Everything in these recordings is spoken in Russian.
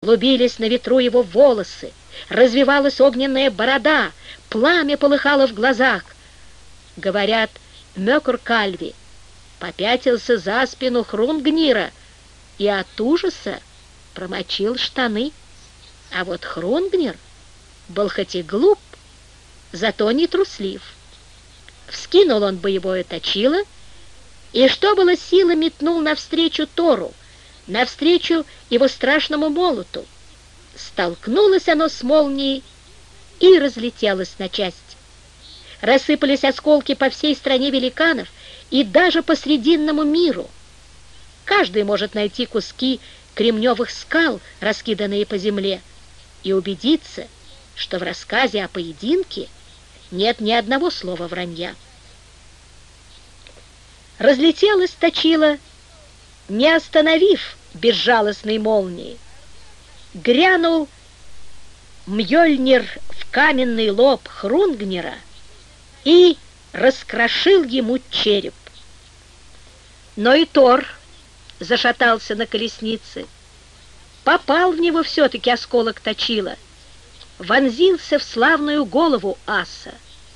клубились на ветру его волосы, развивалась огненная борода, пламя полыхало в глазах. Говорят, Мёкур-Кальви попятился за спину Хрунгнира и от ужаса промочил штаны. А вот Хрунгнир был хоть и глуп, зато не труслив. Вскинул он боевое точило и, что было силы, метнул навстречу Тору, навстречу его страшному молоту. Столкнулось оно с молнией и разлетелось на части. Рассыпались осколки по всей стране великанов и даже по срединному миру. Каждый может найти куски кремневых скал, раскиданные по земле, и убедиться, что в рассказе о поединке нет ни одного слова вранья. Разлетелось точило, не остановив безжалостной молнии. Грянул Мьёльнир в каменный лоб Хрунгнира и раскрошил ему череп. Но и Тор зашатался на колеснице. Попал в него все-таки осколок точила, вонзился в славную голову аса.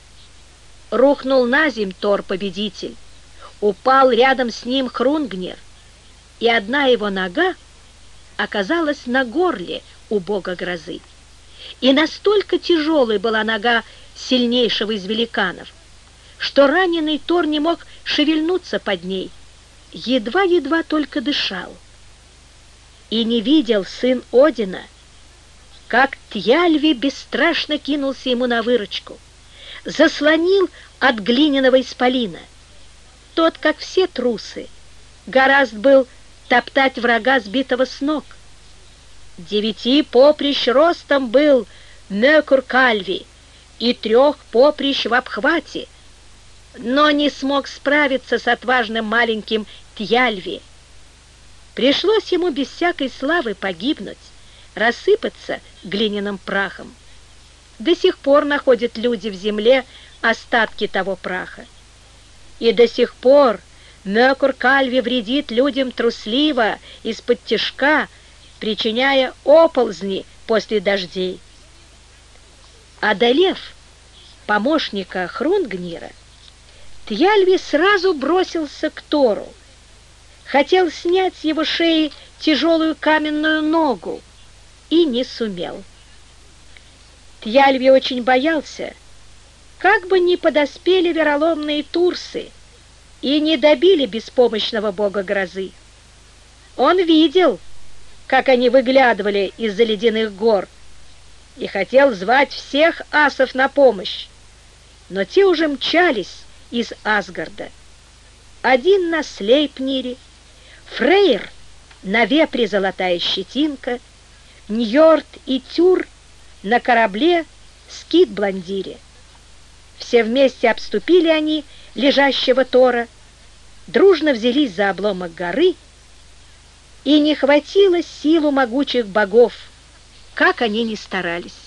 Рухнул на земь Тор-победитель, упал рядом с ним Хрунгнир, и одна его нога оказалась на горле у бога грозы. И настолько тяжелой была нога сильнейшего из великанов, что раненый Тор не мог шевельнуться под ней, едва-едва только дышал. И не видел сын Одина, как Тьяльви бесстрашно кинулся ему на выручку, заслонил от глиняного исполина. Тот, как все трусы, гораст был топтать врага, сбитого с ног. 9 поприщ ростом был Мёкур-Кальви и 3 поприщ в обхвате, но не смог справиться с отважным маленьким Тьяльви. Пришлось ему без всякой славы погибнуть, рассыпаться глиняным прахом. До сих пор находят люди в земле остатки того праха. И до сих пор Мёкур-Кальви вредит людям трусливо, из-под тишка, причиняя оползни после дождей. Одолев помощника Хрунгнира, Тьяльви сразу бросился к Тору, хотел снять с его шеи тяжелую каменную ногу и не сумел. Тьяльви очень боялся, как бы ни подоспели вероломные турсы и не добили беспомощного бога грозы. Он видел, как они выглядывали из-за ледяных гор, и хотел звать всех асов на помощь, но те уже мчались из Асгарда. Один на Слейпнире, Фрейр на вепре золотая щетинка, Ньорд и Тюр на корабле Скит-Бландире. Все вместе обступили они лежащего Тора, дружно взялись за обломок горы, и не хватило силу могучих богов, как они ни старались.